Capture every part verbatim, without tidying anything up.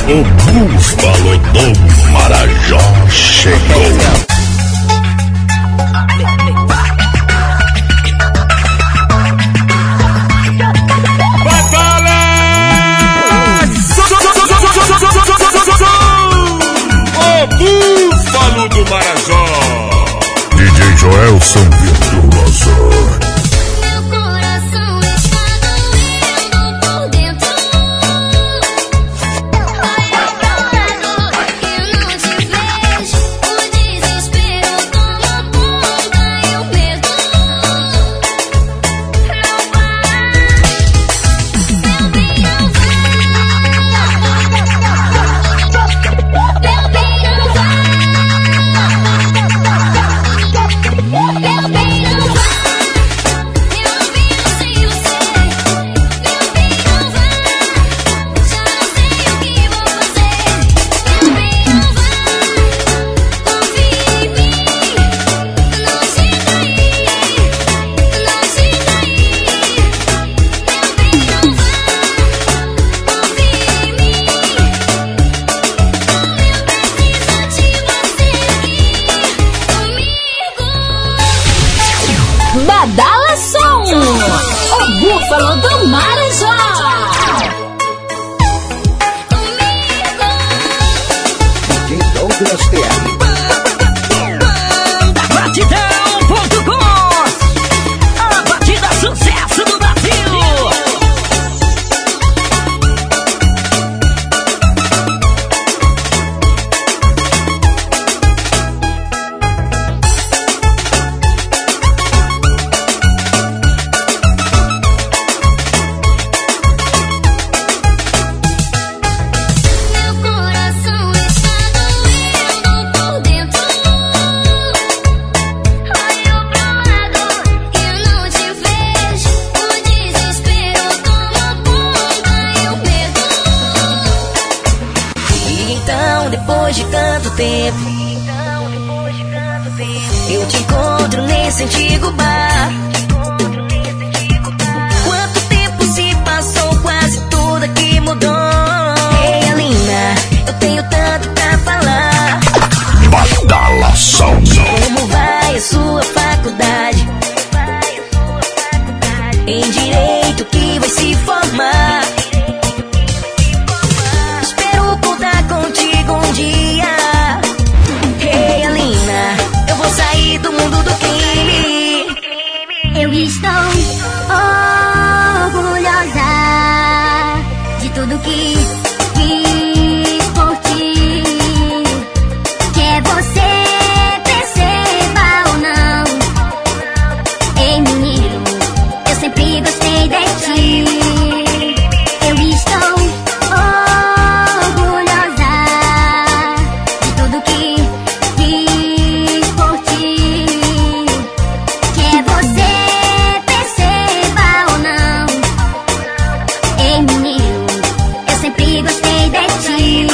O Búfalo do Marajó chegou. Búfalo do Marajó, D J Joelson Virtuoso. Meu coração está doendo por dentro. Olha pro lado, eu não te vejo. O desespero toma conta e o medo não vai. Meu bem, não vai. Meu bem, não vai. Meu bem, não vai. Eu não vivo sem você. Meu bem, não vai. Já não sei o que vou fazer. Meu bem, não vai. Confia em mim. Não se trair. Não se trair. Meu bem, não vai. Confia em mim. Como eu preciso de você comigo. Badala Som, o Búfalo do Marajó. Comigo. D J Douglas T R. Batidão ponto com, a batida sucesso do Brasil. Meu coração está doendo por dentro. Olho pro lado, eu não te vejo. O desespero toma conta e o medo. E então, depois de tanto tempo, eu te encontro nesse antigo bar. Quanto tempo se passou, quase tudo aqui mudou. Ei, Alina, eu tenho tanto pra falar. Badala Som. Como vai a sua faculdade? Em direito que vai se formar. Espero contar contigo um dia. Ei, Alina, eu vou sair do mundo do crime. Eu estou orgulhosa de tudo que fiz por ti. Quer você perceba ou não. Ei, menino, eu sempre gostei de ti. Eu estou orgulhosa de tudo que fiz por ti. Quer você perceba ou não. Ei, menino, eu sempre gostei de ti.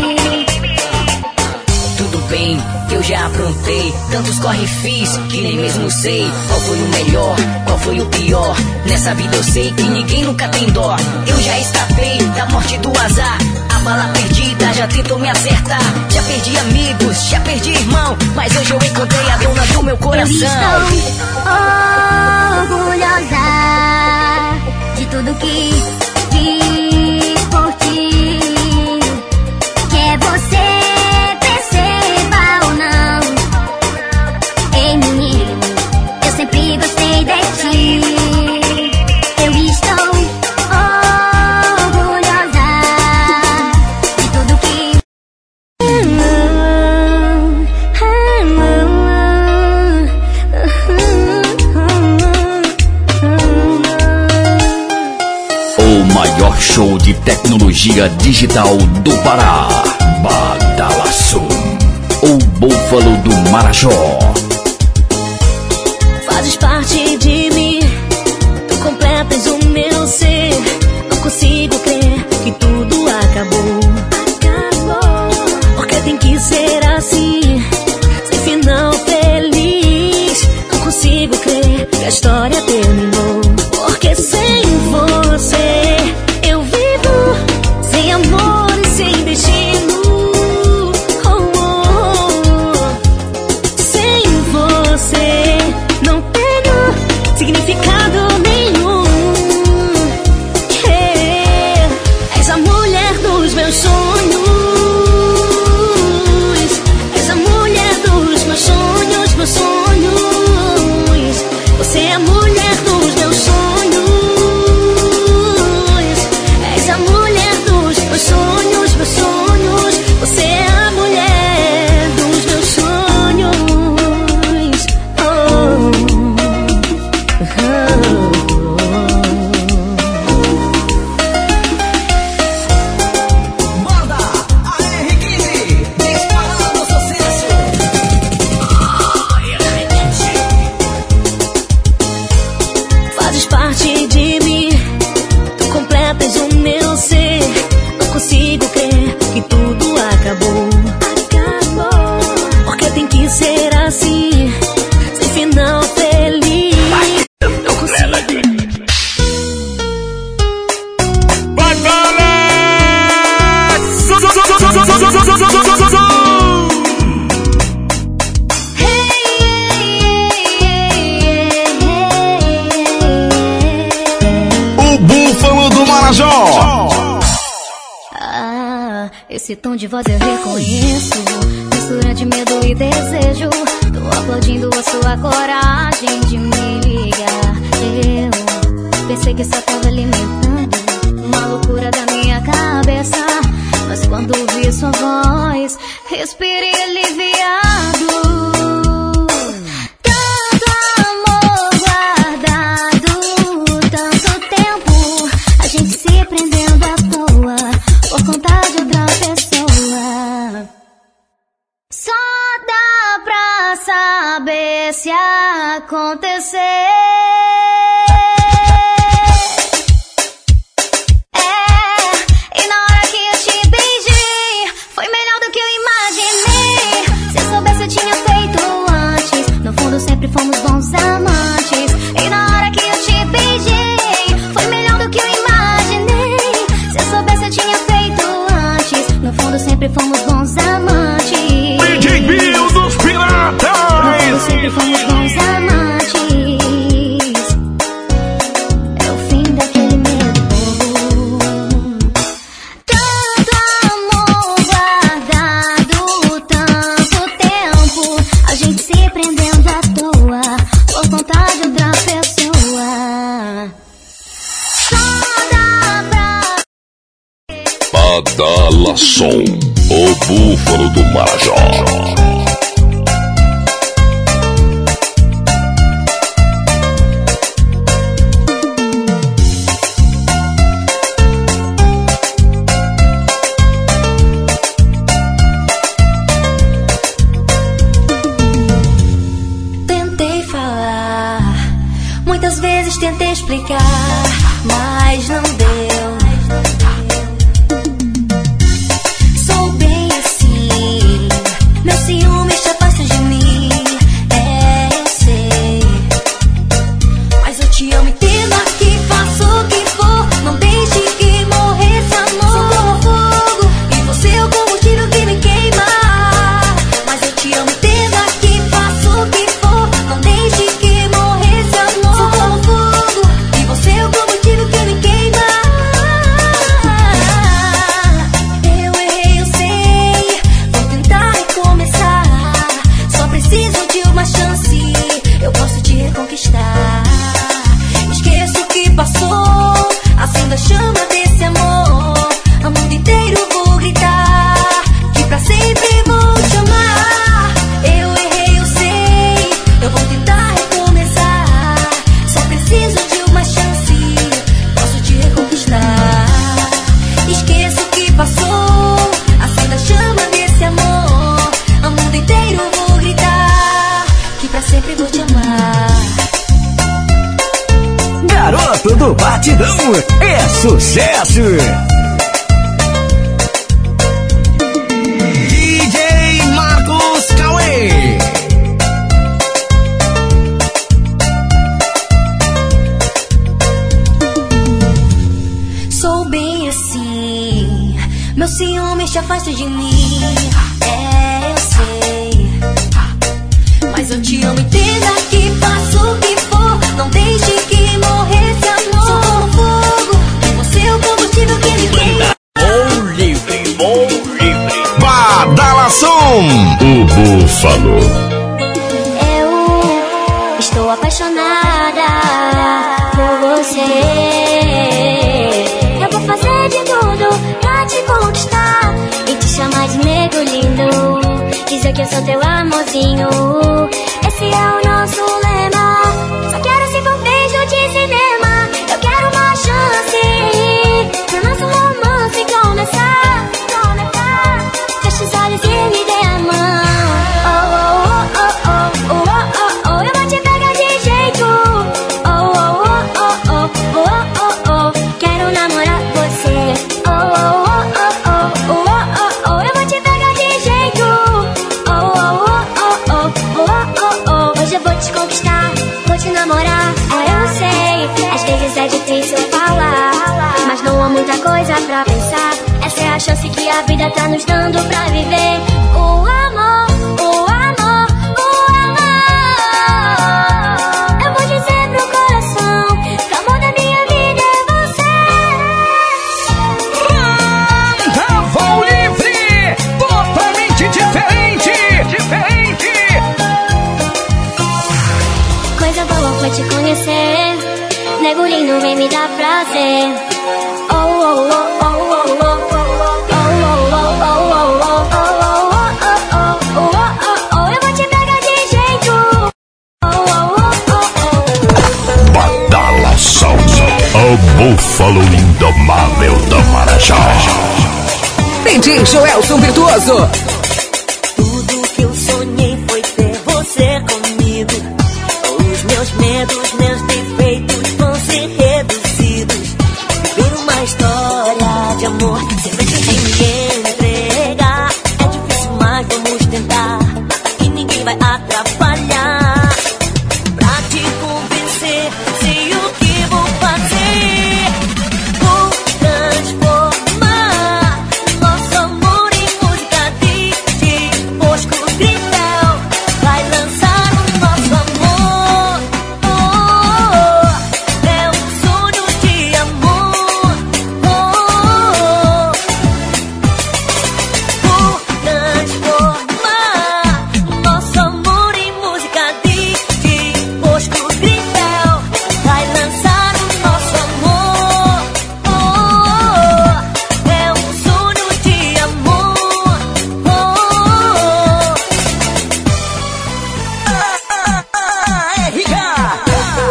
Tudo bem, que eu já aprontei. Tantos corre fiz que nem mesmo sei qual foi o melhor, qual foi o pior. Nessa vida eu sei que ninguém nunca tem dó. Eu já escapei da morte do azar. A bala perdida já tentou me acertar. Já perdi amigos, já perdi irmão, mas hoje eu encontrei a dona do meu Eu coração. estou orgulhosa de tudo que fiz por ti. Quer você perceba ou não. Ei, menino, eu sempre gostei de ti. Eu estou orgulhosa de tudo que O maior show de tecnologia digital do Pará. Badala Som, o Búfalo do Marajó. Fazes parte de mim, tu completas o meu ser. Não consigo crer que tudo acabou. Acabou. Porque tem que ser assim, sem final feliz. Não consigo crer que a história terminou. Porque sem você eu vivo sem amor e sem destino. mulher dos meus sonhos. És a mulher dos meus sonhos, meus sonhos. Você é a mulher dos meus sonhos. És a mulher dos meus sonhos, meus sonhos. Você é a mulher dos meus sonhos. Oh, oh. Manda a R quinze, disparando sucesso. Fazes parte de mim, tu completas o meu ser. Não consigo crer que tudo acabou. Acabou. Porque tem que ser assim, sem final feliz. Não consigo. O Búfalo do Marajó. Ah, esse tom de voz eu reconheço. Mistura de medo e desejo. Tô aplaudindo a sua coragem de me ligar. Eu pensei que só tava alimentando uma loucura da minha cabeça. Mas quando ouvi sua voz, respirei aliviado. Tanto amor guardado, tanto tempo, a gente se prendendo à toa por conta de outra pessoa. Só dá pra saber se acontecer. É, e na hora que eu te beijei, foi melhor do que eu imaginei. Se eu soubesse eu tinha feito antes. No fundo sempre fomos bons amantes. E na hora que eu te beijei, foi melhor do que eu imaginei. Se eu soubesse eu tinha feito antes. No fundo sempre fomos bons amantes. D J Bill dos No fundo Piratas. sempre fomos bons amantes. É o fim daquele medo bobo. Tanto amor guardado, tanto tempo, a gente se prendendo à toa por conta de outra pessoa. Só dá pra Badalação, o Búfalo do Marajó. Tentei falar, muitas vezes tentei explicar, mas não deu. Sou bem assim, meu ciúme te afasta de mim. É, eu sei, mas eu te amo e temo aqui, faço o que for. Não deixe que morrer esse amor. Sou como fogo e você é o combustível que me queima. Mas eu te amo e temo aqui, faço o que for. Não deixe que morrer esse amor. Sou como fogo e você é o combustível que me queima. Eu errei, eu sei, vou tentar recomeçar. Só preciso de uma chance, eu posso te reconquistar. Esqueço o que passou, acenda a chama desse amor. A mundo inteiro vou gritar que pra sempre vou te amar. Eu errei, eu sei, eu vou tentar recomeçar. Só preciso de uma chance, posso te reconquistar. Esqueço o que passou, acenda a chama desse amor. A mundo inteiro vou gritar que pra sempre vou te amar. Garoto do Batidão é sucesso. D J Marcos Cauê. Sou bem assim, meu ciúme te afasta de mim. É, eu sei, mas eu te amo e entenda que faço o que for. Não deixe que morrer esse amor. Sou como fogo e você é o combustível que me queima. Oh Búfalo. Eu estou apaixonada por você. Eu vou fazer de tudo pra te conquistar e te chamar de nego lindo. Dizer que eu sou teu amorzinho. Esse é o nosso lema. Só quero se for beijo de cinema. Eu quero uma chance pro nosso romance começar. Começar. Feche os olhos e me dê a mão. Oh, oh, oh, oh, oh, oh, oh, oh. Eu vou te pegar de jeito. Oh, oh, oh, oh, oh, oh, oh, oh. Quero namorar você. Oh, oh, oh, oh, oh, oh, oh, oh. Eu vou te pegar de jeito. Oh, oh, oh, oh, oh, oh, oh, oh. Hoje eu vou te conquistar, vou te namorar. Ah, eu sei, às vezes é difícil falar, mas não há muita coisa pra pensar. Essa é a chance que a vida tá nos dando pra viver. O amor, o amor, o amor. Eu vou dizer pro coração que o amor da minha vida é você. Vão livre, totalmente diferente, diferente. Coisa boa foi te conhecer. Nego lindo, vem me dar prazer. Oh, oh, oh, oh, oh, oh, oh, oh, oh, oh, oh, oh, oh, oh, oh, oh. Eu vou te pegar de jeito. Oh, oh, oh, oh, oh. Badalação, o búfalo indomável do Marajó. D J Joelson Virtuoso. Tudo que eu sonhei foi ter você comigo. Os meus medos, meus defeitos vão ser reduzidos. Viver uma história de amor sem medo de me entregar. É difícil, mas vamos tentar. E ninguém vai atrapalhar. Pra te convencer, sei o que vou fazer. Vou transformar nosso amor em música de Bosco Grifel. Vai lançar o nosso amor. Oh, oh, oh. É um sonho de amor. Oh, oh, oh. Vou transformar nosso amor em música de Bosco Grifel. Vai lançar o nosso amor. Oh, oh, oh. É um sonho de amor. Oh, oh, oh. Ah, ah, ah, R K.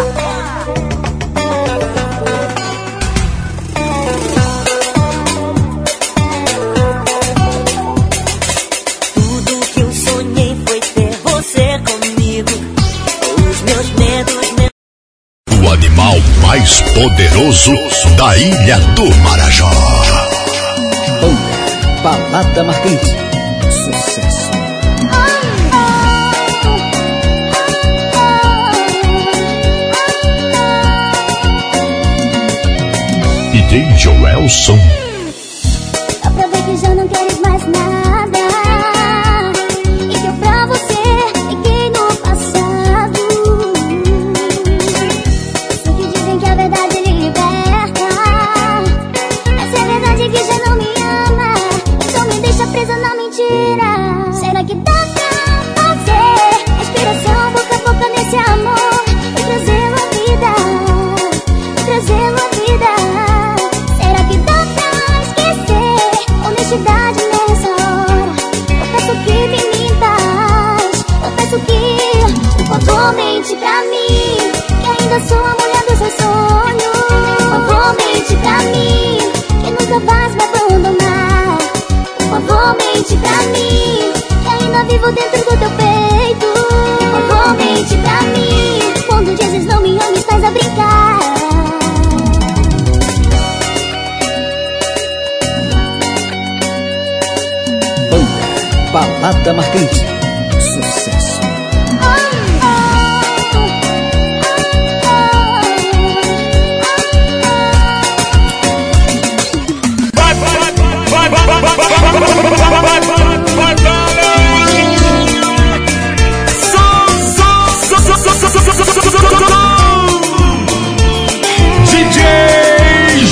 Tudo que eu sonhei foi ter você comigo. Os meus medos, meus O animal mais poderoso da ilha do Marajó. Banda, balada marcante, sucesso. D J Joelson. Aproveita que já não queres mais nada. E que eu pra você fiquei no passado. Sei que dizem que a verdade liberta, mas é verdade que já não me ama. Então me deixa presa na mentira. Será que dá pra fazer respiração boca a boca nesse amor e trazê-lo à vida, e trazê-lo à vida? Será que dá pra esquecer honestidade nessa hora? Eu peço que me mintas, eu peço que por favor mente pra mim, que ainda sou a mulher dos seus sonhos. Por favor mente pra mim, que nunca vais me abandonar. Por favor mente pra mim, que ainda vivo dentro do teu peito. Por favor mente pra mim, quando dizes não me ama estás a brincar. Banda, balada marcante, sucesso. Vai, vai, vai, vai, vai, vai, vai, vai, vai, vai, vai, vai. D J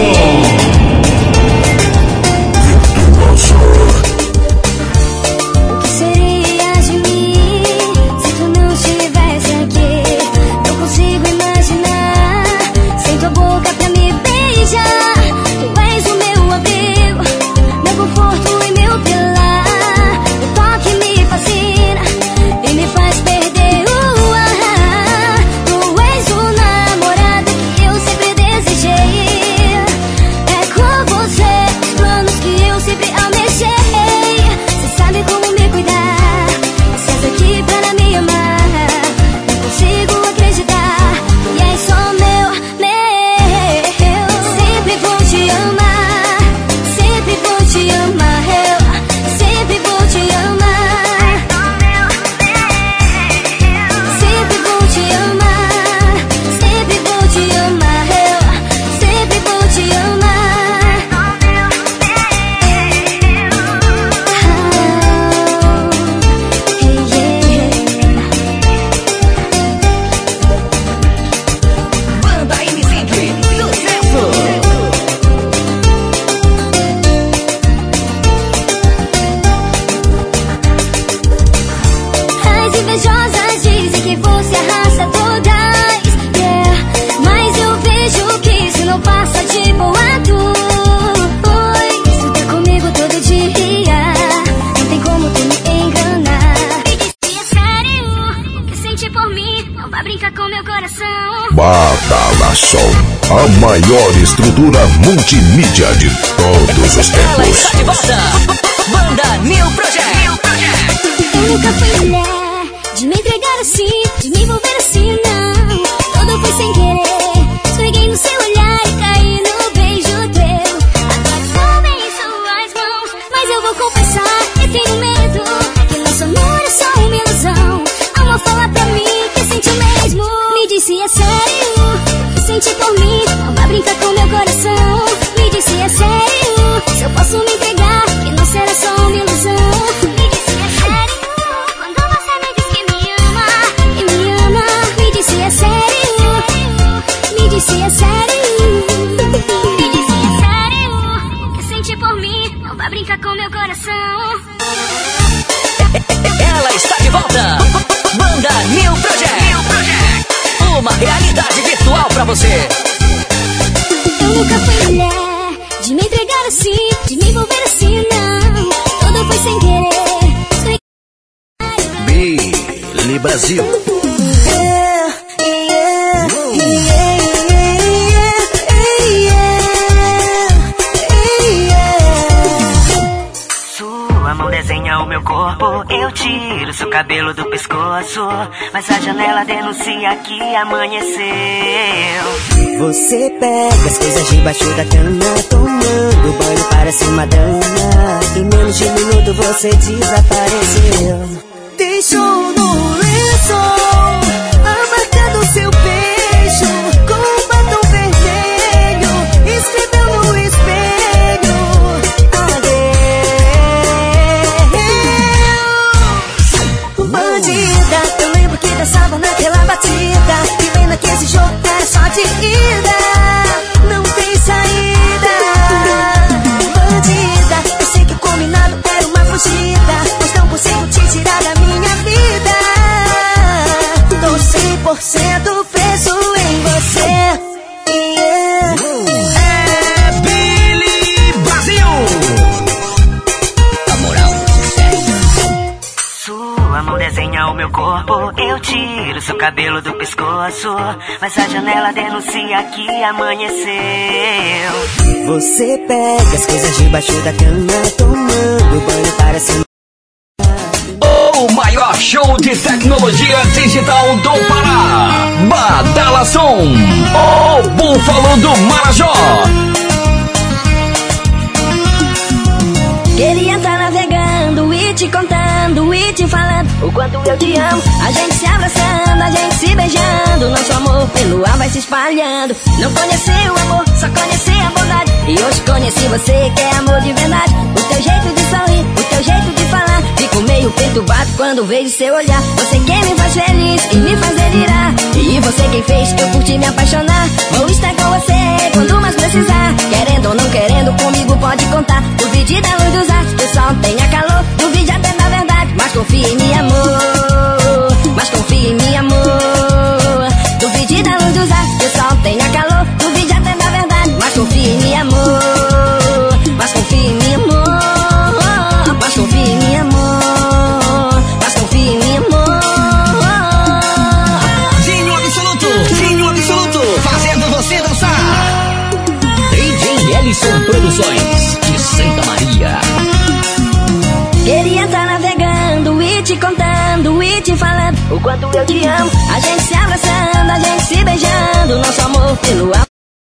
Joelson. Virtuoso. Badalação, a maior estrutura multimídia de todos os Ela tempos. está de volta. Banda New Project. Eu nunca fui mulher de me entregar assim, de me envolver assim, não. Tudo foi sem querer. Esfreguei no seu olhar e caí no beijo teu. Agora tomei em suas mãos, mas eu vou confessar que tenho medo. Que nosso amor é só uma ilusão. Amor, fala pra mim que sente o mesmo. Me disse é sério, que sente por mim. Não vai brincar com meu coração. Me disse é sério, se eu posso me entregar, que não será só uma ilusão. Me disse é sério, quando você me diz que me ama, que me ama. Me disse é sério, me disse é sério, me disse é sério, que sente por mim. Não vai brincar com meu coração. Ela está de volta. Banda New Project. Uma realidade virtual pra você. Eu nunca fui mulher de me entregar assim, de me envolver assim, não. Tudo foi sem querer. Billy Brasil. Sua mão desenha o meu corpo, eu tiro seu cabelo do pescoço, mas a janela denuncia que amanheceu. Você pega as coisas debaixo da cama, tomando banho, parece uma dama. Em menos de um minuto você desapareceu. Deixou no lençol a marca do seu beijo, com um batom vermelho, escreveu no espelho adeus. Bandida, eu lembro que dançava naquela batida, que pena que esse jogo era só de ida, não tem saída. Bandida, eu sei que o combinado era uma fugida, mas não consigo te tirar da minha vida. Tô cem por cento preso em você. Yeah. É Billy Brasil. A moral do sucesso. Sua mão desenha o meu corpo, eu tiro seu cabelo do pescoço, mas a janela denuncia que amanheceu. Você pega as coisas debaixo da cama, tomando banho, parece O maior show de tecnologia digital do Pará. Badalação, o Búfalo do Marajó. Queria estar navegando e te contando e te falando o quanto eu te amo. A gente se abraçando, a gente se beijando, nosso amor pelo ar vai se espalhando. Não conheci o amor, só conheci a bondade, e hoje conheci você que é amor de verdade. O teu jeito de sorrir, o teu jeito de falar, fico meio perturbado quando vejo seu olhar. Você quem me faz feliz e me faz delirar, e você quem fez eu curti me apaixonar. Vou estar com você quando mais precisar, querendo ou não querendo, comigo pode contar. Duvide da luz dos astros, que o sol tenha calor, duvide até da verdade, mas confie em mim, amor. Mas confie em mim, amor. Duvide da luz dos astros, que o sol tenha calor, duvide até da verdade, mas confie em mim, amor. Mas confie em mim, amor. Mas confie em mim, amor. Mas confie em mim, amor. Dinho Absoluto, Dinho Absoluto, fazendo você dançar. D J Ellison Produções, de Santa Maria. Queria estar navegando e te contando e te falando o quanto eu te amo. A gente se abraçando, a gente se beijando, nosso amor pelo ar.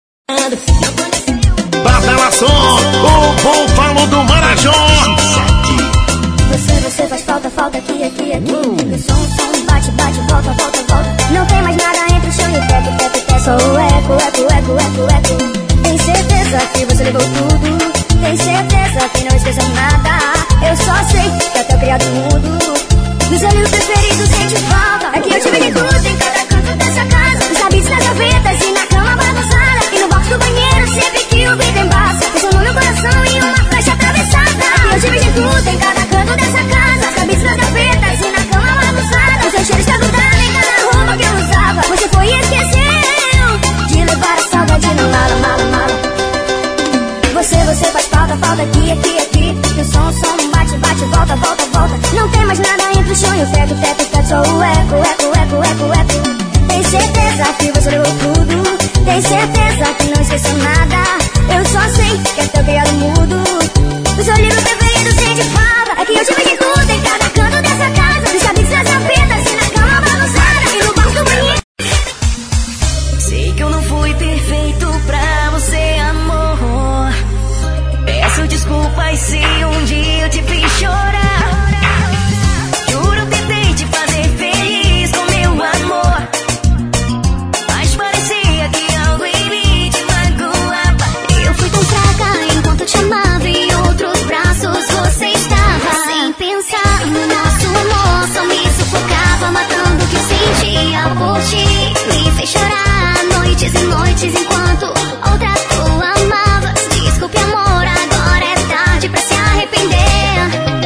Badalação, o Búfalo do Marajó. Você, você faz falta, falta aqui, aqui, aqui. O som, som, bate, bate, volta, volta, volta. Não tem mais nada entre o chão e o teto, teto, teto. Só o eco, eco, eco, eco, eco. Tem certeza que você levou tudo. Tem certeza que não esqueceu nada. Eu só sei que até o criado mudo dos olhos preferidos sente falta. É que eu tive de tudo em cada canto dessa casa. Nos habitos, nas gavetas e na cama bagunçada. E no box do banheiro sempre que o bem passa. Pensando no meu coração e uma flecha atravessada. É que eu tive de tudo em cada canto dessa casa. Nos habitos, nas gavetas e na cama bagunçada. O seu cheiro está grudado em cada roupa que eu usava. Você foi e esqueceu de levar a saudade na mala, mala, mala. Você, você faz falta, falta aqui, aqui, aqui. E o som, som, bate, bate, volta, volta, volta. Não tem mais nada entre o chão e o teto, teto, teto. Só o eco, eco, eco, eco, eco. Tem certeza que você levou tudo. Tem certeza que não esqueceu nada. Eu só sei que até o criado mudo. O seu livro preferido sente falta. É que eu tive de tudo em cada canto dessa casa. Dos cabelos das gavetas e na cama bagunçada. E no banco do banheiro. Sei que eu não fui perfeito pra você, amor. Peço desculpas se um dia eu te fiz chorar. Juro, tentei te fazer feliz com meu amor, mas parecia que algo em mim te magoava. Eu fui tão fraca enquanto te amava. Em outros braços você estava. Sem pensar no nosso amor, só me sufocava, matando o que eu sentia por ti. Me fez chorar noites e noites enquanto outra tu amavas. Desculpe, amor, agora é tarde pra se arrepender.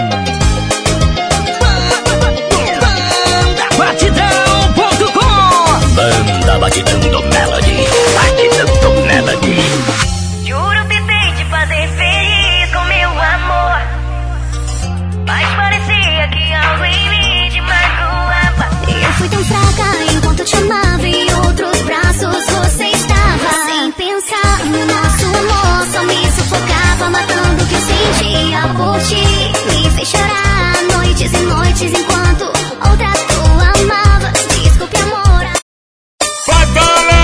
Batidão ponto com Banda Batidão do Melody. Batidão do Melody. Juro, tentei te fazer feliz com meu amor, mas parecia que algo em mim te magoava. Eu fui tão fraca enquanto te amava. Em outros braços você estava. Sem pensar no nosso amor, só me sufocava, matando o que eu sentia por ti. Me fez chorar noites e noites enquanto outra tu amavas. Desculpe, amor. Batalha!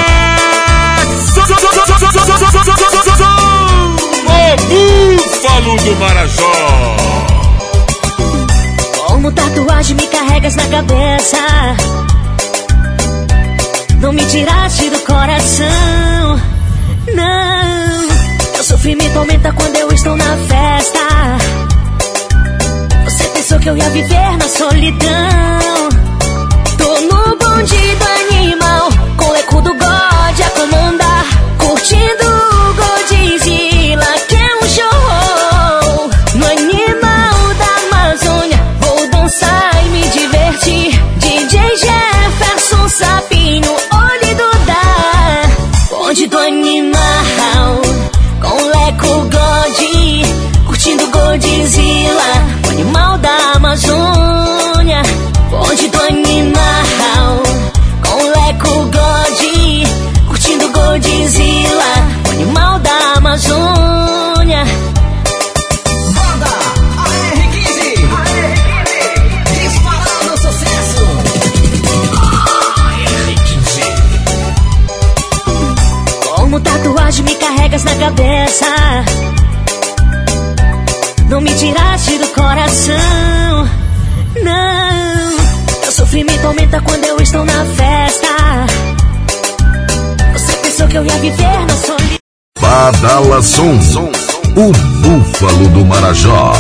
O Búfalo do Marajó. Como tatuagem me carregas na cabeça. Não me tiraste do coração. Não. Meu sofrimento aumenta quando eu estou na festa. Você pensou que eu ia viver na solidão. Tô no bonde do animal, com o eco do God a comandar, curtindo o Godzilla, que é um show. No animal da Amazônia vou dançar e me divertir. D J Jefferson, Sapinho, Oli Dudá. Bonde do animal, com o Leco God, curtindo Godzilla, o animal da Amazônia. Bonde do animal, com o Leco God, curtindo Godzilla, o animal da Amazônia. Banda A R quinze. A R quinze. Disparando sucesso. Como tatuagem me carregas na cabeça. Não me tiraste do coração. Não. Meu sofrimento aumenta quando eu estou na festa. Você pensou que eu ia viver na solidão. Badala Som, o Búfalo do Marajó.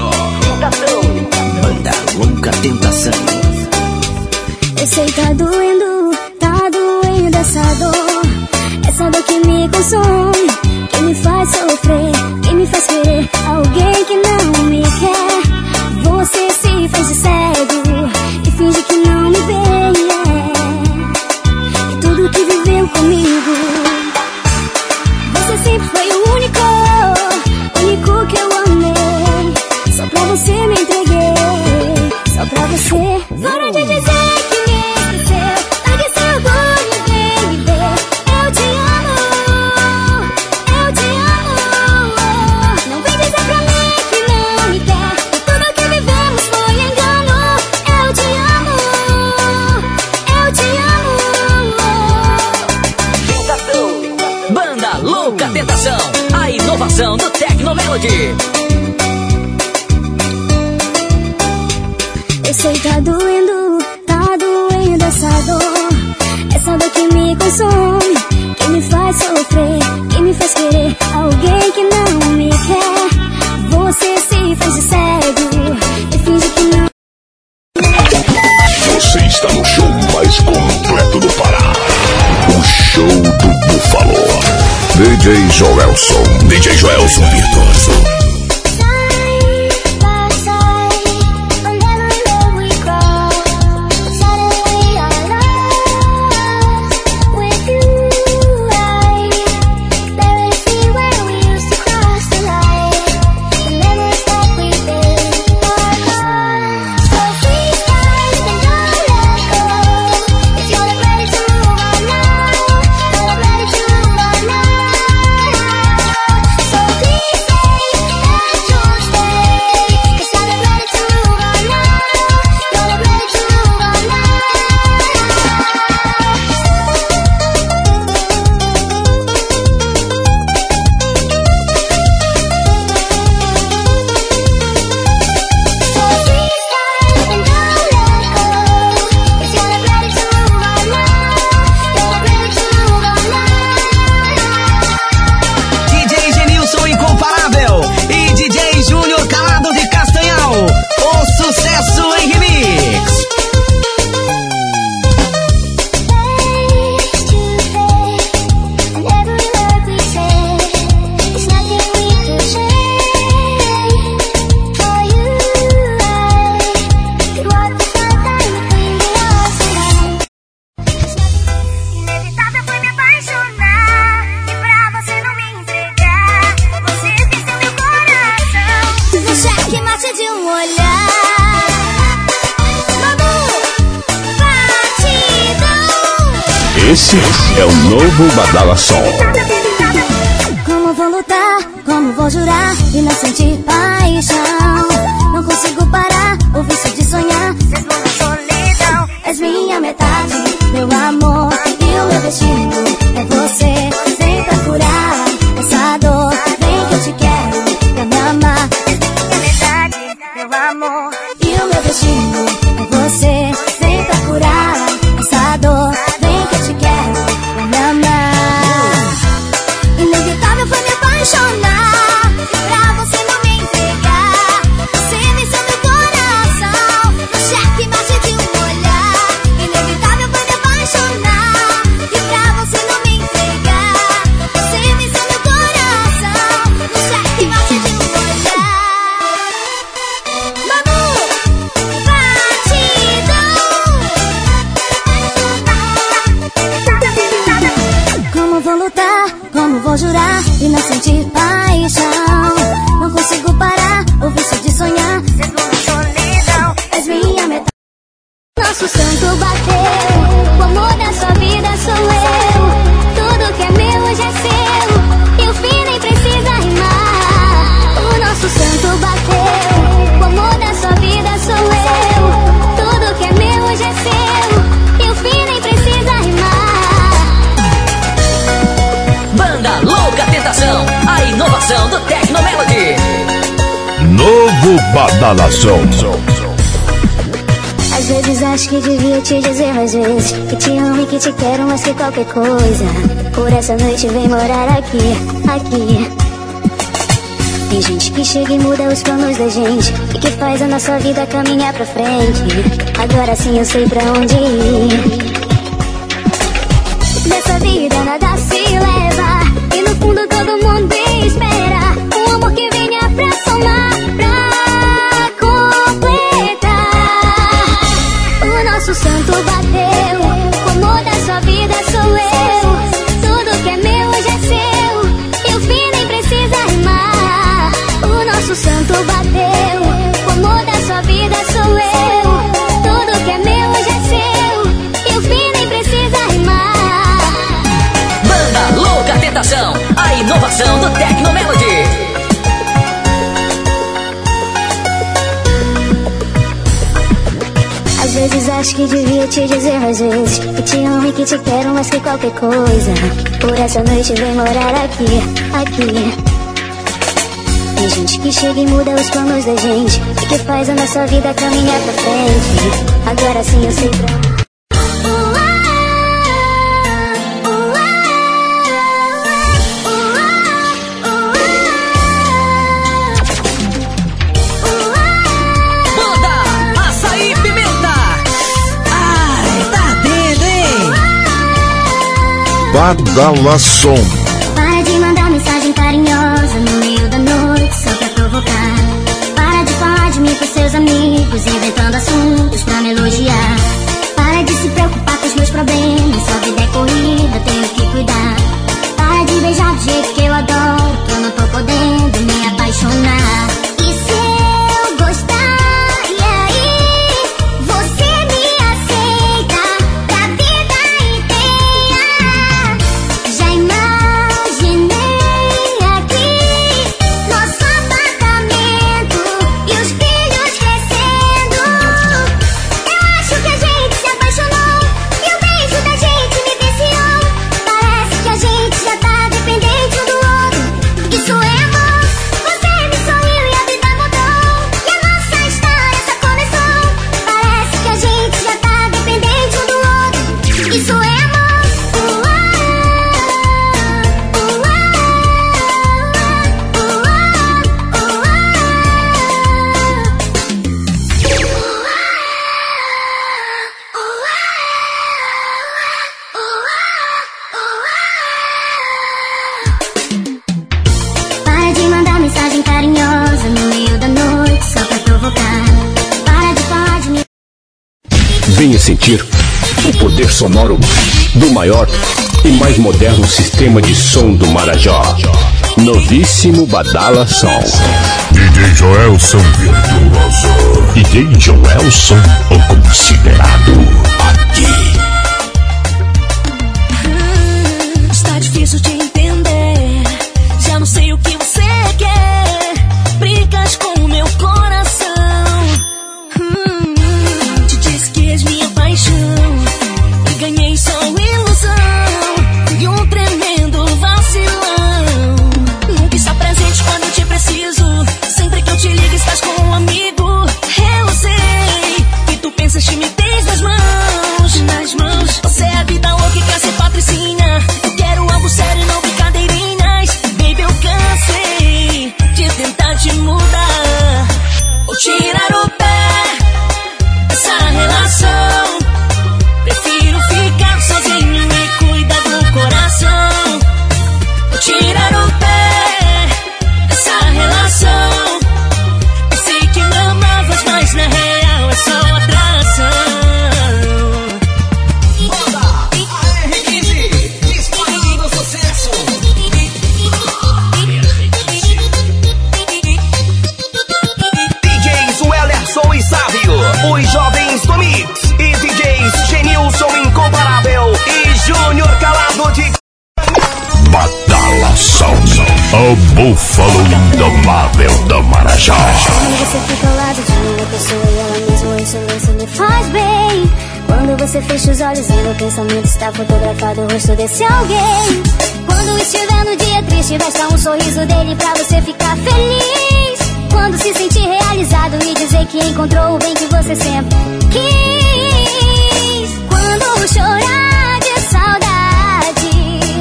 Banda Louca Tentação. Eu sei que tá doendo, tá doendo essa dor. Essa dor que me consome, que me faz sofrer, que me faz querer alguém que não me quer. Você se faz de cego e finge que não me vê, yeah. E tudo que viveu comigo, você sempre foi o único, único que eu amei. Só pra você me entreguei, só pra você. Para de dizer que me esqueceu, largue seu orgulho e vem me ver. Eu te amo, eu te amo. Não vem dizer pra mim que não me quer, que tudo que vivemos foi engano. Eu te amo, eu te amo. Banda Louca Tentação, a inovação do Tecnomelody. Eu sei que tá doendo, tá doendo essa dor. Essa dor que me consome, que me faz sofrer, que me faz querer alguém que não me quer. Você se faz de cego e finge que não. Você está no show mais completo do Pará. O show do Búfalo. D J Joelson. D J Joelson Virtuoso. Ready to um olhar. Babu, batidão. Esse é o novo Badala Som. Como vou lutar, como vou jurar e não sentir paixão? Não consigo parar, o vício de sonhar, mesmo na solidão. És minha metade, meu amor e o meu destino é você. Sem procurar essa dor, vem que eu te quero pra me amar. És minha metade, meu amor e o meu destino é você. Sem procurar essa dor, vem que eu te quero pra me amar. Inevitável foi me apaixonar, pra você não me entregar. Você venceu meu coração, no cheque mate de um olhar. Inevitável foi me apaixonar, e pra você não me entregar. Você venceu meu coração, no cheque mate de um olhar. Babu, batidão. Como vou lutar, como vou jurar e não sentir paixão? Não consigo parar, o vício de sonhar, mesmo na solidão. És minha metade. Nosso santo bateu, o amor da sua vida sou eu. Tudo que é meu hoje é seu, e o fim nem precisa rimar. O nosso santo bateu, o amor da sua vida sou eu. Tudo que é meu hoje é seu, e o fim nem precisa rimar. Banda Louca Tentação, a inovação do Tecno Melody. Novo Badala Som. Às vezes acho que devia te dizer mais vezes que te amo e que te quero mais que qualquer coisa. Por essa noite vem morar aqui, aqui. Tem gente que chega e muda os planos da gente e que faz a nossa vida caminhar pra frente. Agora sim eu sei pra onde ir. Nessa vida nada se leva, e no fundo todo mundo espera um amor que venha pra somar, pra completar. O nosso santo bateu, o amor da sua vida sou eu. Tudo que é meu hoje é seu, e o fim nem precisa rimar. O nosso santo bateu, o amor da sua vida sou eu. Tudo que é meu hoje é seu, e o fim nem precisa rimar. Banda Louca Tentação, a inovação do Tecno Melody. Às vezes acho que devia te dizer mais vezes que te amo e que te quero mais que qualquer coisa. Por essa noite vem morar aqui, aqui. Tem gente que chega e muda os planos da gente e que faz a nossa vida caminhar pra frente. Agora sim eu sei pra onde. Badala Som. Para de mandar mensagem carinhosa no meio da noite só pra provocar. Para de falar de mim pros seus amigos, inventando assuntos pra me elogiar. Para de se preocupar com os meus problemas, sua vida é corrida, tenho que cuidar. Para de beijar do jeito que eu adoro, que eu não tô podendo me apaixonar. E se eu gostar, e aí? Você me aceita pra vida inteira. Já imaginei aqui nosso apartamento e os filhos crescendo. Eu acho que a gente se apaixonou e o beijo da gente me viciou. Parece que a gente já tá dependente um do outro. Isso é amor. Você me sorriu e a vida mudou, e a nossa história só começou. Parece que a gente já tá dependente um do outro. Isso é amor. Para de mandar mensagem carinhosa no meio da noite só pra provocar. Para de falar de mim. Venha sentir o poder sonoro do maior e mais moderno sistema de som do Marajó. Novíssimo Badala Som. D J Joelson. Joelson Virtuoso. D J Joelson, o considerado aqui. Hum, está difícil de entender. Já não sei o que você quer. Brigas com o meu coração. Hum, te disse que és minha paixão e ganhei só ilusão e um tremendo vacilão. Nunca está presente quando eu te preciso. Sempre que eu te ligo estás com um amigo. Eu sei que tu pensas que me tens nas mãos, nas mãos. Você é a vida louca e quer ser patricinha. Eu quero algo sério, não brincadeirinhas. Baby, eu cansei de tentar te mudar ou tirar o pé dessa relação. Prefiro ficar sozinho e cuidar do coração. Vou tirar o pé dessa relação. Pensei que me amavas, mas na real é só atração. A R quinze, disparando sucesso. D Js Wellerson e Sávio, os jovens do Mix. E D Js Genilson Incomparável e Júnior Calado de Badalação, o búfalo indomável do Marajó. Quando você fica ao lado de uma pessoa e ela mesmo em silêncio me faz bem. Quando você fecha os olhos e no pensamento está fotografado o rosto desse alguém. Quando estiver no dia triste vai estar um sorriso dele pra você ficar feliz. Quando se sentir realizado e dizer que encontrou o bem que você sempre quis. Quando chorar de saudade,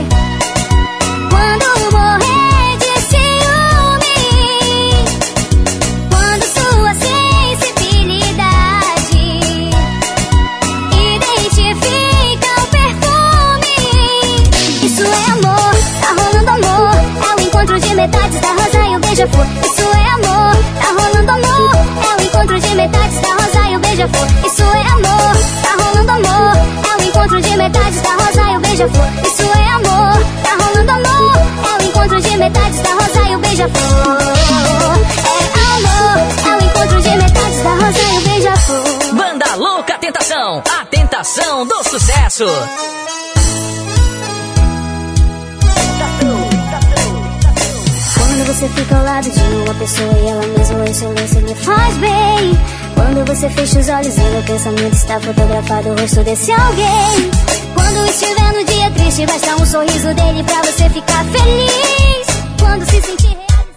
quando morrer de ciúme, quando sua sensibilidade identifica o perfume. Isso é amor, tá rolando amor. É o encontro de metades da rosa e o beija-flor. Isso é amor, tá rolando amor. É o encontro de metades da rosa e o beija-flor. Isso é amor, tá rolando amor. É o encontro de metades da rosa e o beija-flor. Isso é amor, tá rolando amor. É o encontro de metades da rosa e o beija-flor. É amor, é o encontro de metades da rosa e o beija-flor. Banda Louca Tentação, a tentação do sucesso. Quando você fica ao lado de uma pessoa e ela mesmo em silêncio me faz bem. Quando você fecha os olhos e no pensamento está fotografado o rosto desse alguém. Quando estiver no dia triste vai estar um sorriso dele pra você ficar feliz. Quando se sentir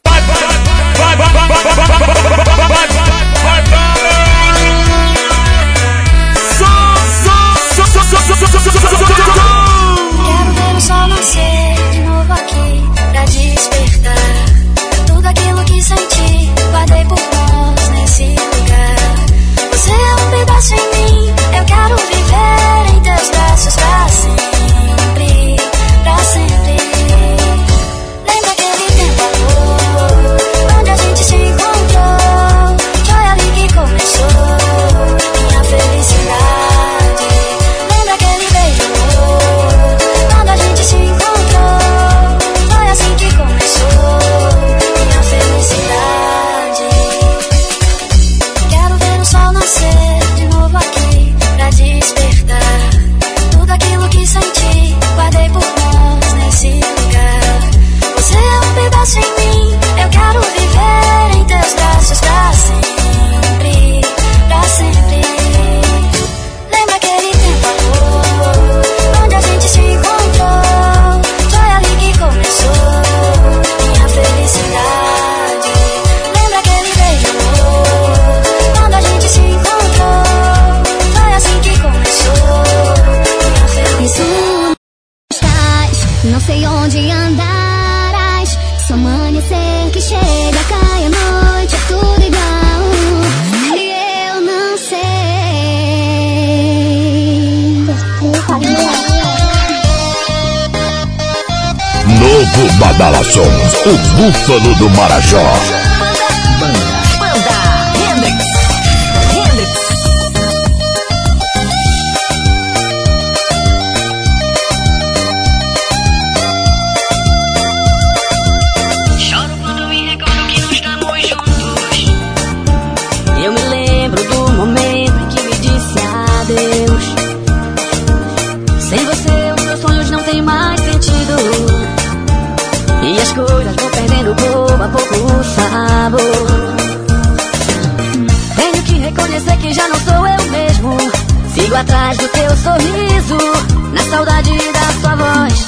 Quero ver o sol nascer de novo aqui pra despertar tudo aquilo que senti. Guardei por nós nesse lugar. Você é um pedaço em mim. Eu quero viver em teus braços pra sempre, pra sempre. Lembra aquele tempo, amor, onde a gente se encontrou? Foi ali que começou minha felicidade. Lembra aquele beijo, amor, quando a gente se encontrou? Foi assim que começou minha felicidade. Quero ver o sol nascer de novo aqui pra despertar tudo aquilo que senti. Guardei por nós nesse lugar. Você é um pedaço em mim. Eu quero viver em teus braços pra sempre, pra sempre. Lembra aquele tempo, amor, onde a gente se encontrou? Foi ali que começou minha felicidade. Lembra aquele beijo, amor, quando a gente se encontrou? Foi assim que começou minha felicidade. estás, não sei onde andarás. Só amanhecer que chega, cai a noite, é tudo igual. E eu não sei. Novo Badalação, o búfalo do Marajó. Banda, banda, Hendrix, Hendrix. Choro quando me recordo que não estamos juntos. saudade da sua voz.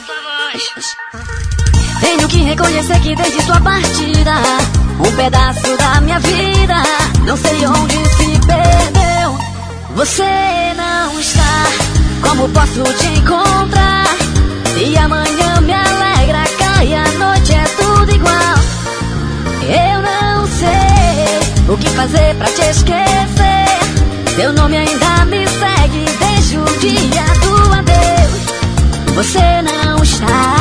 Tenho que reconhecer que desde sua partida, um pedaço da minha vida, não sei onde se perdeu. Você não está, como posso te encontrar? E amanhã me alegra, cai a noite, é tudo igual. Eu não sei o que fazer pra te esquecer. Teu nome ainda me segue desde o dia do adeus. Você não está.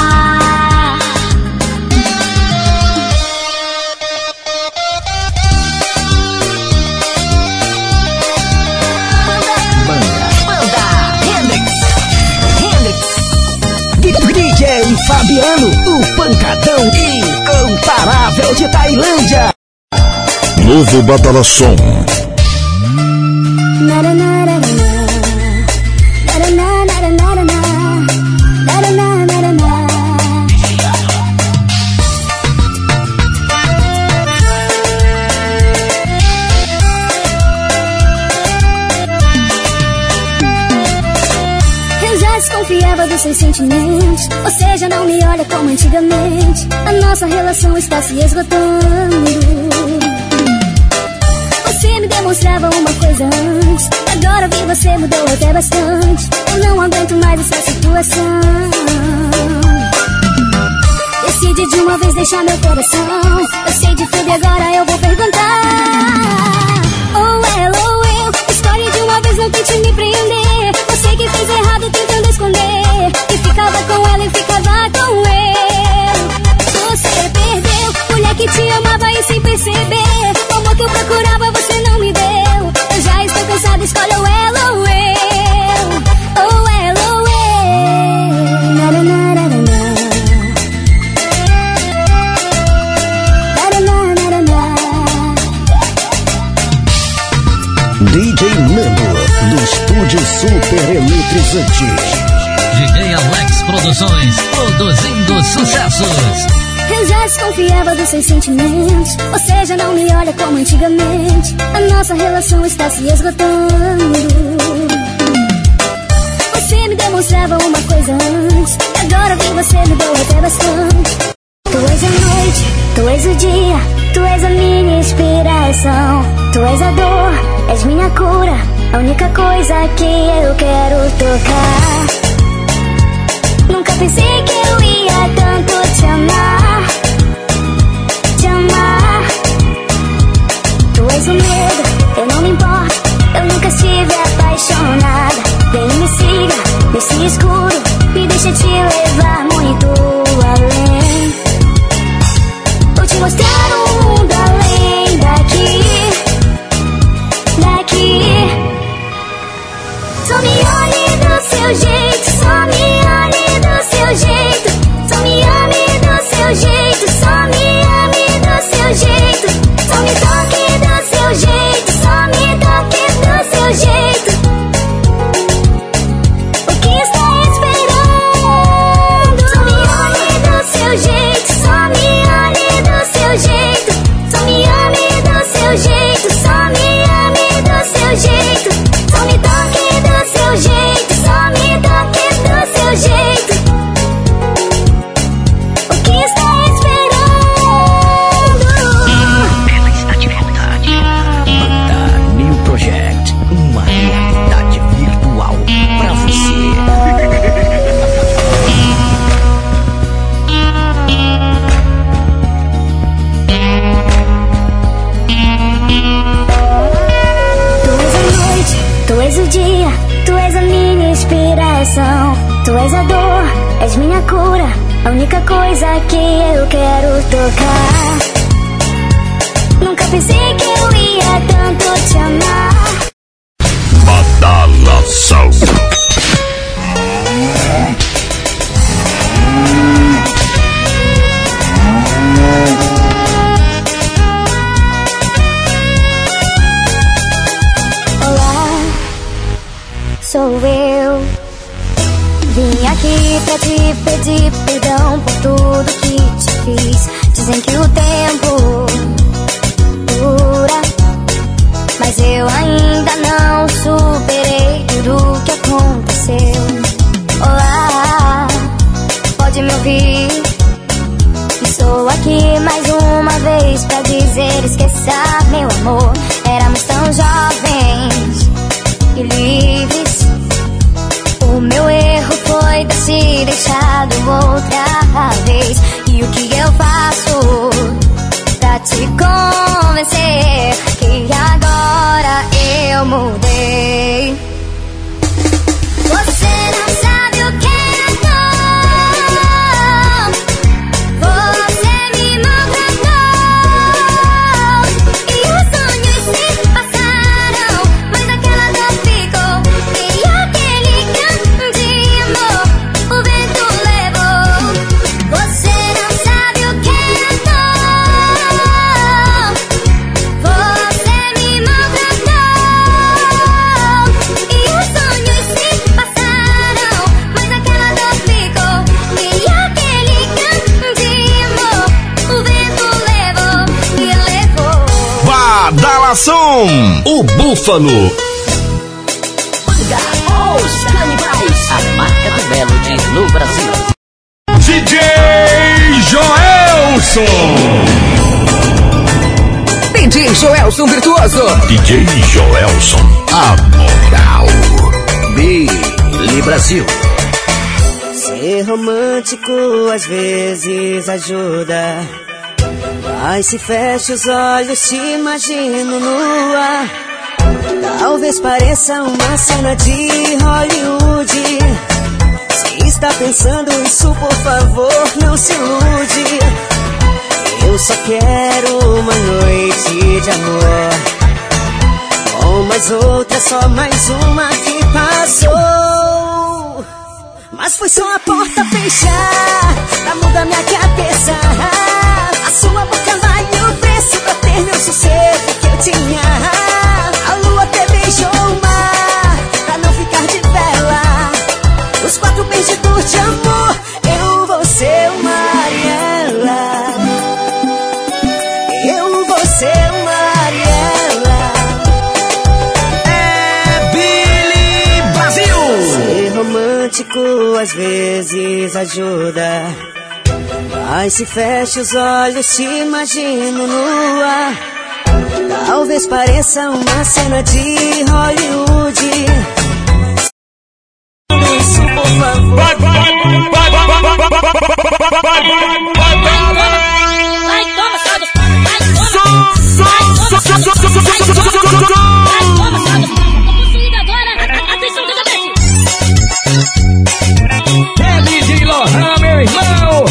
D J Fabiano, o pancadão incomparável de Tailândia. Novo Badalação. Desconfiava dos seus sentimentos, você já não me olha como antigamente. A nossa relação está se esgotando. Você me demonstrava uma coisa antes, agora vi você mudou até bastante. Eu não aguento mais essa situação. Decide de uma vez deixar meu coração. Eu sei de tudo e agora eu vou perguntar. Ou ela ou eu, história de uma vez não tente me prender. Você que fez errado tentando esconder, e ficava com ela e ficava com eu. Você perdeu, mulher que te amava e sem perceber. O amor que eu procurava você não me deu. Eu já estou cansada, escolha ou ela ou eu. Ou ela ou eu. Nara, nara, nara. Nara, nara, nara. D J Nando, do estúdio super eletrizante. D J Alex Produções, produzindo sucessos. Eu já desconfiava dos seus sentimentos, você já não me olha como antigamente. A nossa relação está se esgotando. Você me demonstrava uma coisa antes, agora vi você mudou até bastante. Tu és a noite, tu és o dia, tu és a minha inspiração. Tu és a dor, és minha cura, a única coisa que eu quero tocar. Nunca pensei que eu ia tanto te amar, te amar. Tu és o medo, eu não me importo, eu nunca estive apaixonada. Vem e me siga, nesse escuro, me deixa te levar muito além. Vou te mostrar um mundo além daqui, daqui. Só me olhe do seu jeito, só me olhe do seu jeito. Só me ame do seu jeito, só me ame do seu jeito. Só me toque do seu jeito, só me toque do seu jeito. O que está esperando? Só me olhe do seu jeito, só me olhe do seu jeito. Só me ame do seu jeito, só me ame do seu jeito. Só me toque do seu jeito, só me toque do seu jeito. O que está esperando? Realidade, verdade. Banda New Project, uma realidade virtual pra você. Tu és o dia, tu és a minha inspiração. Tu és a dor, és minha cura, a única coisa que eu quero tocar. Nunca pensei que eu ia tanto te amar. Badalação. Olá, sou eu. Vim aqui pra te pedir perdão por tudo que te fiz. Dizem que o tempo dura, mas eu ainda não superei tudo que aconteceu. dizer esqueça, meu amor. Éramos tão jovens e livres. O meu erro foi ter se deixado outra vez. E o que eu faço pra te convencer que agora eu mudei? Você não sabe o que é dor. Você me maltratou e os sonhos se passaram, mas aquela dor ficou. E aquele canto de amor o vento levou. Você não sabe o que é dor. Você me maltratou e os sonhos se passaram, mas aquela dor ficou. E aquele canto de amor o vento levou e levou. Badalação, o Búfalo. Os Canibais, a marca do Melody no Brasil. D J Joelson. D J Joelson Virtuoso. D J Joelson, a moral. Billy Brasil. Ser romântico às vezes ajuda, mas se fecha os olhos te imagino nua. Talvez pareça uma cena de Hollywood. Se está pensando isso, por favor, não se ilude. Eu só quero uma noite de amor, com mais outra, só mais uma que passou. Mas foi só a porta fechar pra mudar minha cabeça. A sua boca vale o preço pra ter meu sossego que eu tinha. A lua até beijou o mar pra não ficar de vela. Os quatro perdidos de amor, eu vou ser uma Mariela. Eu vou ser uma Mariela. É Billy Brasil. Ser romântico às vezes ajuda, mas se fecha os olhos te imagino nua. Talvez pareça uma cena de Hollywood. Isso, por favor. Vai, vai, vai, vai, vai, vai, vai, vai, vai, Vai, toma, sai dos panos, vai, toma. Vai, toma, sai dos panos. Vai, toma, sai dos panos. Tô possuída agora. Atenção, Cacabete. É D J Lohan, meu irmão.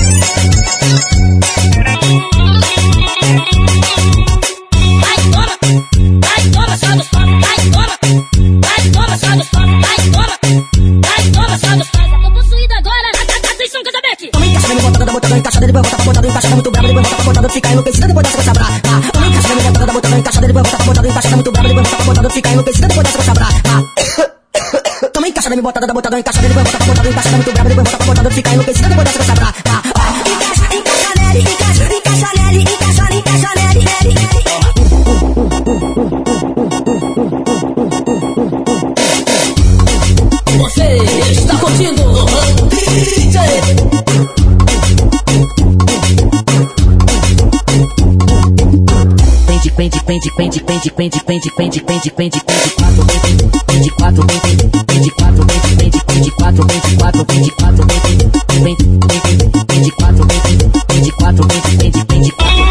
Vai, toma. Vai, toma, sai dos panos. Vai, toma. Vai, toma, sai dos panos. Vai, toma. Vai, toma, sai dos panos. Tô possuída agora. Atenção, Cacabete. Toma encaixa na minha botada, botando encaixada, depois botar pra botada, encaixada muito brava, depois botar pra botada, fica enlouquecida, depois dessa coisa brava. Toma encaixa na minha botada, botando encaixada, depois botar pra botada, encaixada muito brava, depois botar pra botada, fica enlouquecida, depois dessa coisa brava. Toma encaixa na minha botada, botando encaixada, depois botar pra botada, encaixada muito brava, depois botar pra botada, fica enlouquecida, depois dessa coisa brava. Encaixa, encaixa nele, encaixa, encaixa nele, encaixa, encaixa nele, nele, nele. Você está curtindo D J. Pende, pende, pende, pende, pende, pende, pende, pende, pende, pende, pende, quatro, pende, quatro, pende, pende, pende, quatro, pende, quatro, pende, quatro, pende, pende, pende, pende, quatro, pende, pende, quatro, pende, pende, pende, quatro.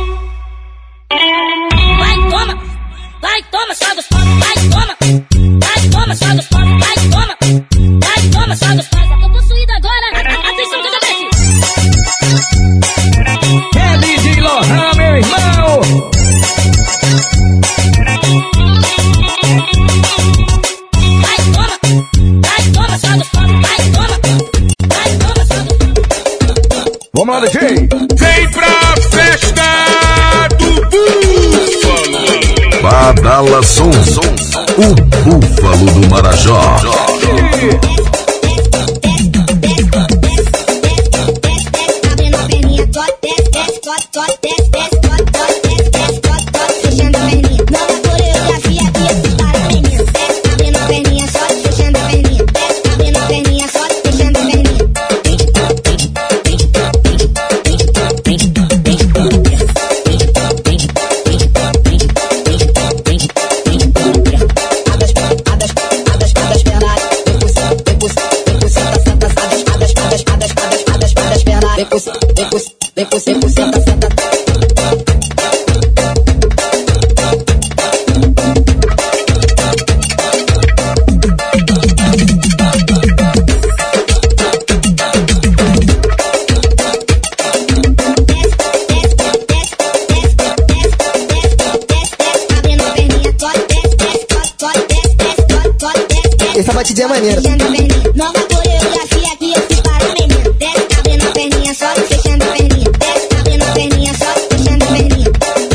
Vai, toma. Vai, toma, sai dos panos. Vai, toma. Vai, toma, sai dos panos. Vai, toma. Vai, toma, sai dos panos. Tô possuída agora. Atenção, Cacabete. É D J Lohan, meu irmão. Vai, toma. Vai, toma, sai dos panos. Vai, toma. Vai, toma, sai dos panos. Vamos lá, D J. vem pra festa do Búfalo. Badalação, o Búfalo do Marajó. Abrindo a perninha, tot, desce, desce, tot, tot, desce, desce, tot, tot, desce, desce, tot, tot, fechando a perninha. Nova coreografia aqui, para a menina. Desce, abrindo a perninha, só fechando a perninha. Desce, abrindo a perninha, só fechando a perninha. Pende, pende, pende, pende, pende, pende, pende, pende, pende, vem por cem por cento, senta. Essa batidinha é maneira. Nova coreografia que eu fiz para a menina. Desce, abrindo a perninha, sobe, fechando a perninha. Desce, abrindo a perninha, sobe, fechando a perninha.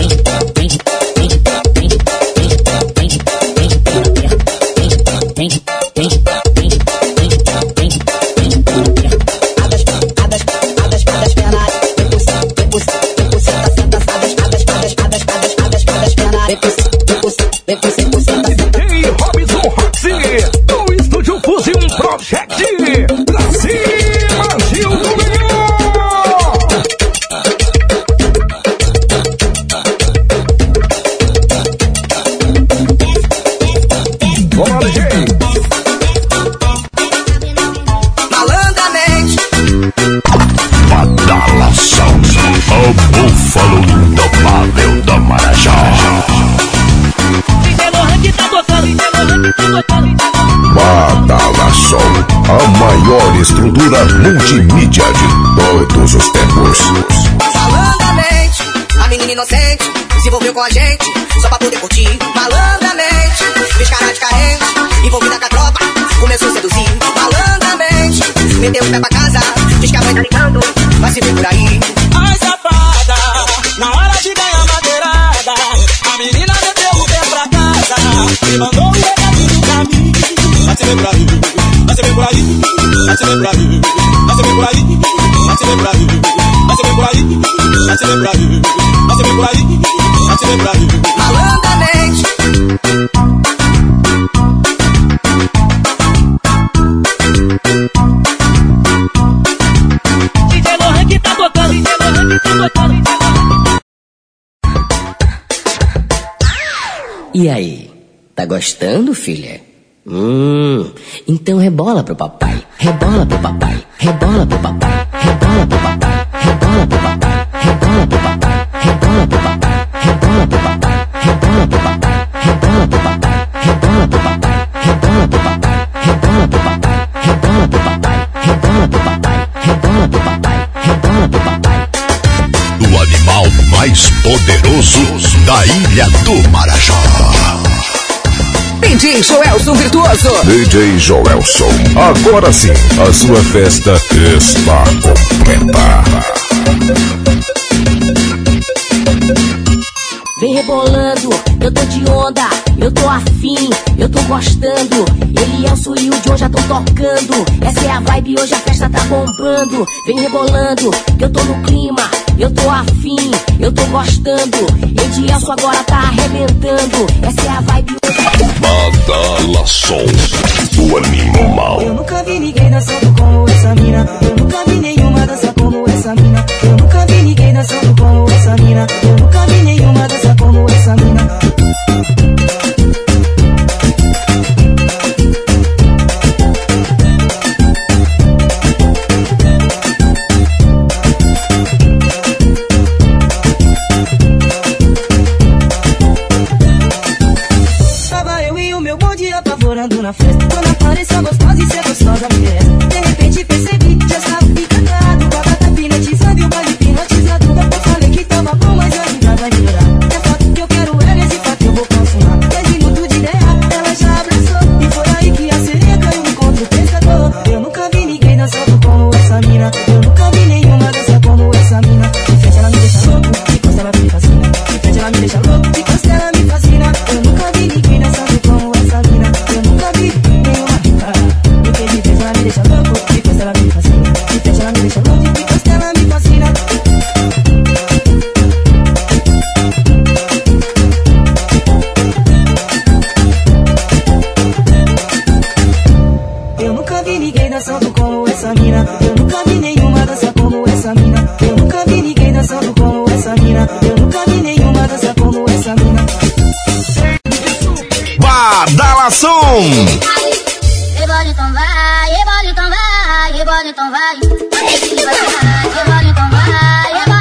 E Robinson Roxy, do Estúdio Fusion Project. Pra cima, Gil do Melhor. Bora, D J. Malandramente. Badalação, o búfalo indomável do Marajó. Badalação, a maior estrutura multimídia de todos os tempos. Malandramente, a menina inocente se envolveu com a gente só pra poder curtir. Malandramente, fez cara de carente, envolvida com a tropa, começou a seduzir. Malandramente, meteu o pé pra casa, diz que a mãe tá ligando, vai se ver por aí. Ai, safada, na hora de ganhar madeirada, a menina meteu o pé pra casa e mandou o recadinho pra mim. Vai se ver por aí, vai se ver por aí, vai se ver por aí, vai se ver por aí, vai se ver por aí, vai se ver por aí, vai se ver por aí, vai se ver por aí, vai se ver por aí. Malandramente. D J Lohan que tá tocando, D J Lohan que tá tocando. E aí, tá gostando, filha? Hum, então rebola pro papai, rebola pro papai, rebola pro papai, rebola pro papai, rebola pro papai, rebola pro papai, rebola pro papai, rebola pro papai, rebola pro papai, rebola pro papai, rebola pro papai, rebola pro papai, rebola pro papai, rebola pro papai, rebola pro papai, rebola pro papai, rebola pro papai. O animal mais poderoso da ilha do Marajó. D J Joelson Virtuoso. D J Joelson, agora sim, a sua festa está completa. Vem rebolando, eu tô de onda, eu tô afim, eu tô gostando. Elielson e o John já tão tocando. Essa é a vibe, hoje a festa tá bombando. Vem rebolando, que eu tô no clima, eu tô afim, eu tô gostando. Elielson agora tá arrebentando. Essa é a vibe. Badalação do animal. Eu nunca vi ninguém dançando como essa mina. Eu nunca vi nenhuma dança como essa mina. Eu nunca vi ninguém dançando como essa mina. Eu nunca vi nenhuma dança como essa mina. Tava eu e o meu bonde apavorando na festa. Quando apareceu gostosa e ser gostosa mulher. De repente percebi, já estava picado. Com a gata hipnotizando e o baile hipnotizado. Eu falei que tava bom, mas ainda vai melhorar. É fato que eu quero é nesse fato eu vou consumar. Dez minutos de ideia, ela já abraçou. E foi aí que a sereia caiu encontro o pescador. Eu nunca vi ninguém dançando como essa mina. Eu nunca vi nenhuma dança como essa mina. De frente ela me deixa louco, de costa ela me fascina. De frente ela me deixa louco, de costa ela me fascina. Eu nunca vi ninguém dançando como essa mina. Eu nunca vi nenhuma. Porque de frente ela me deixa louco, de costa ela me fascina. De frente ela me deixa louco, de costa ela me fascina. Eu nunca vi ninguém dançando como essa mina. Eu nunca vi nenhuma dança como essa mina. Eu nunca vi ninguém dançando como essa mina. Eu nunca vi nenhuma dança como essa mina. Badalação. Rebola então vai, rebola então vai, rebola então vai. Vai que vai, rebola então vai, rebola.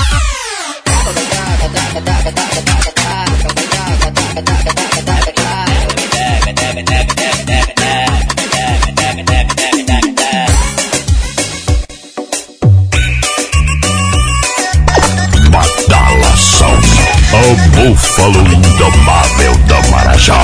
Badalação, o búfalo indomável do Marajó.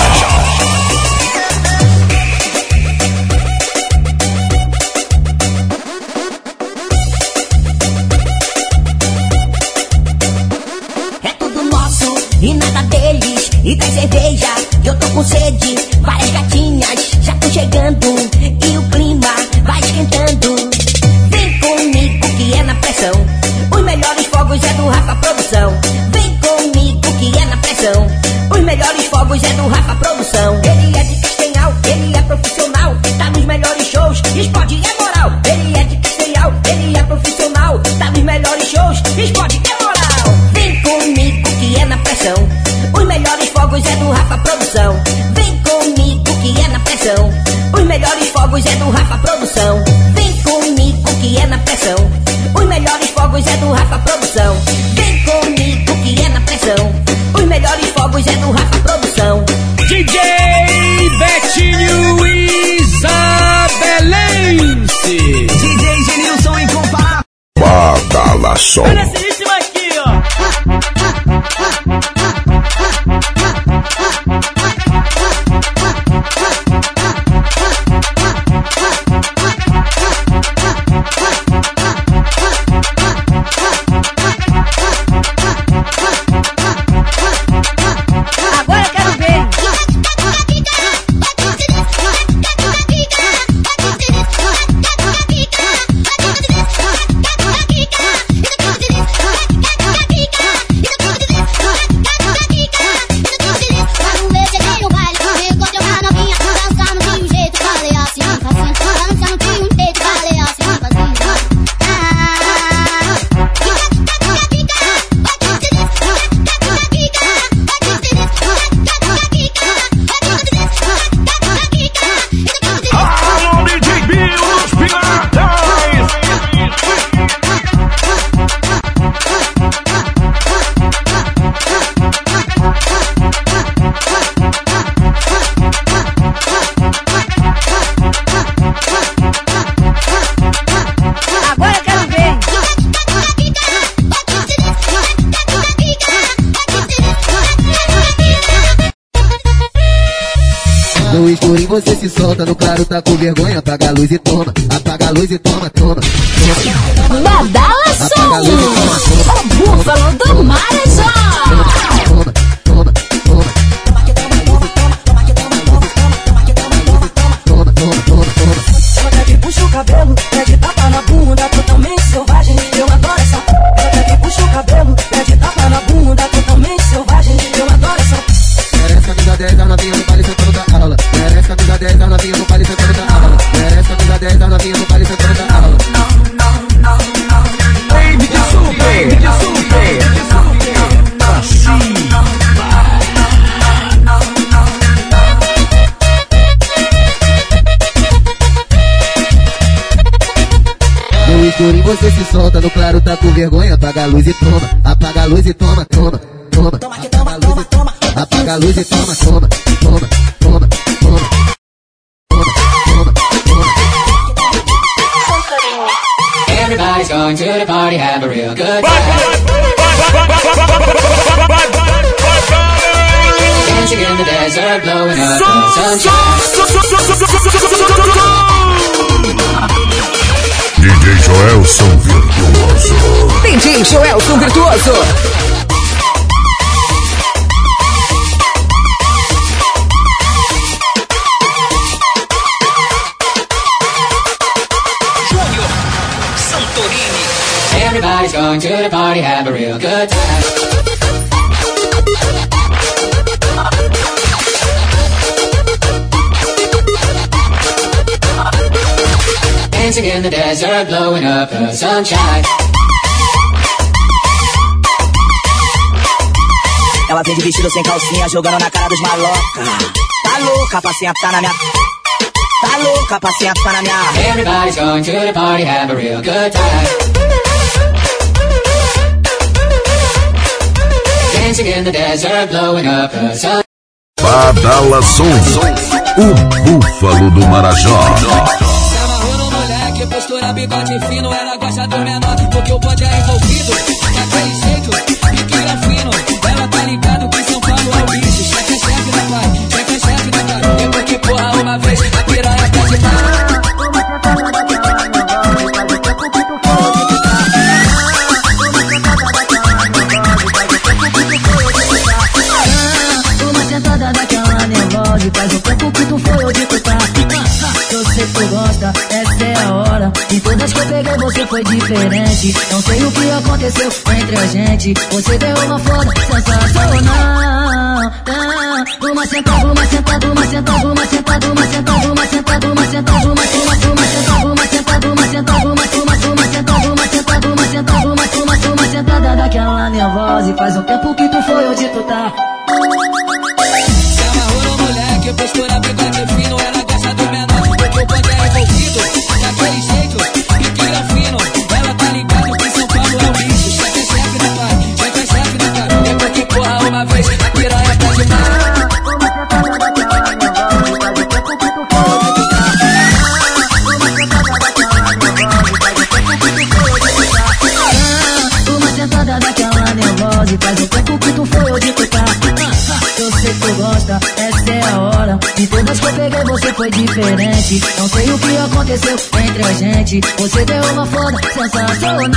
E nada deles, e tem cerveja, eu tô com sede, várias gatinhas já tô chegando, e o clima vai esquentando. Vem comigo que é na pressão, os melhores fogos é do Rafa Produção. Vem comigo que é na pressão, os melhores fogos é do Rafa Produção. Ele é de Castanhal, ele é profissional, tá nos melhores shows, explode é moral. Ele é de Castanhal, ele é profissional, tá nos melhores shows, explode é moral. Vem comigo que é na pressão, fogos é do Rafa Produção. Vem comigo que é na pressão. Os melhores fogos é do Rafa Produção. Vem comigo que é na pressão. Os melhores fogos é do Rafa Produção. D J Betinho Isabelense. D J Genilson incomparável. Badalação. Olha esse ritmo aqui, ó. Agora eu quero ver. Alô, D J Bill, os piratas. Agora eu quero ver. No escurinho você se solta, no claro tá com vergonha. Apaga a luz e toma, apaga a luz e toma, toma, toma. Badalação. O búfalo do Marajó. Toma, toma, toma. Toma, toma, toma, toma. Ela que puxa o cabelo, pede tapa na bunda, totalmente selvagem. Eu adoro essa. Ela que puxa o cabelo, pede tapa na bunda, totalmente selvagem. Eu adoro essa. Merece camisa dez, a novinha no baile sentando da aula. Merece camisa dez, a novinha no baile sentando da aula. Merece camisa dez, a novinha no baile sentando da aula. Baby de super, baby de super. Pra cima. No escurinho você se solta, no claro tá com vergonha. Apaga a luz e toma, apaga a luz e toma, toma, toma. Apaga a luz e toma, apaga a luz e toma, toma, toma, toma, toma. Toma, toma, toma. Everybody's going to the party, have a real good time. Dancing in the desert, blowing up the sunshine. D J Joelson Virtuoso. D J Joelson Virtuoso. Júnior Santorini. Everybody's going to the party, have a real good time. Dancing in the desert, blowing up the sunshine. Ela vem de vestido sem calcinha, jogando na cara dos maloca. Tá louca pra sentar na minha. Tá louca pra sentar na minha. Everybody's going to the party, have a real good time. Dancing in the desert, blowing up the sun. Badalação, o búfalo do Marajó. Se amarrou no moleque, postura bigode fino. Ela gosta do menor, porque o bonde é envolvido. Daquele jeito, pique fino. Ela tá ligado que São Paulo é o bicho. Chefe é chefe da pai, chefe é chefe da pai. Depois que porra uma vez, a piranha pode parar. Uma sentada daquela nervosa, faz um tempo que tu foi onde tu tá. Eu sei que tu gosta, essa é a hora. De todas que eu peguei você foi diferente. Não sei o que aconteceu entre a gente. Você deu uma foda sensacional. Uma sentada, uma sentada, uma sentada, uma sentada, uma sentada, uma sentada, uma sentada, uma sentada, uma sentada, uma sentada, uma sentada, uma sentada, uma sentada, uma sentada, uma sentada, uma sentada, uma sentada daquela nervosa. E faz um tempo que tu foi onde tu tá. Se amarrou no moleque, postura bigode fino. Ela gosta do menor, porque o bonde é gosta, essa é a hora. De todas que eu peguei você foi diferente. Não sei o que aconteceu entre a gente. Você deu uma foda sensacional.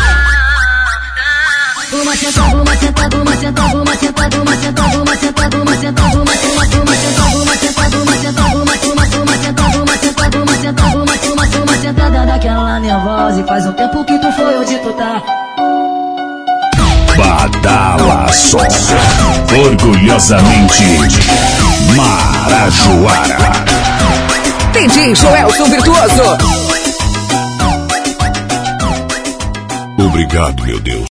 Uma sentada, uma sentada, uma sentada, uma sentada, uma sentada, uma sentada, uma sentada, uma sentada, uma sentada, uma sentada, uma sentada, uma sentada, uma sentada, uma sentada, uma sentada, uma sentada, uma sentada daquela nervosa. E faz um tempo que tu foi onde tu tá. Badalaço, orgulhosamente Marajoara. D J Joelson Virtuoso. Obrigado, meu Deus,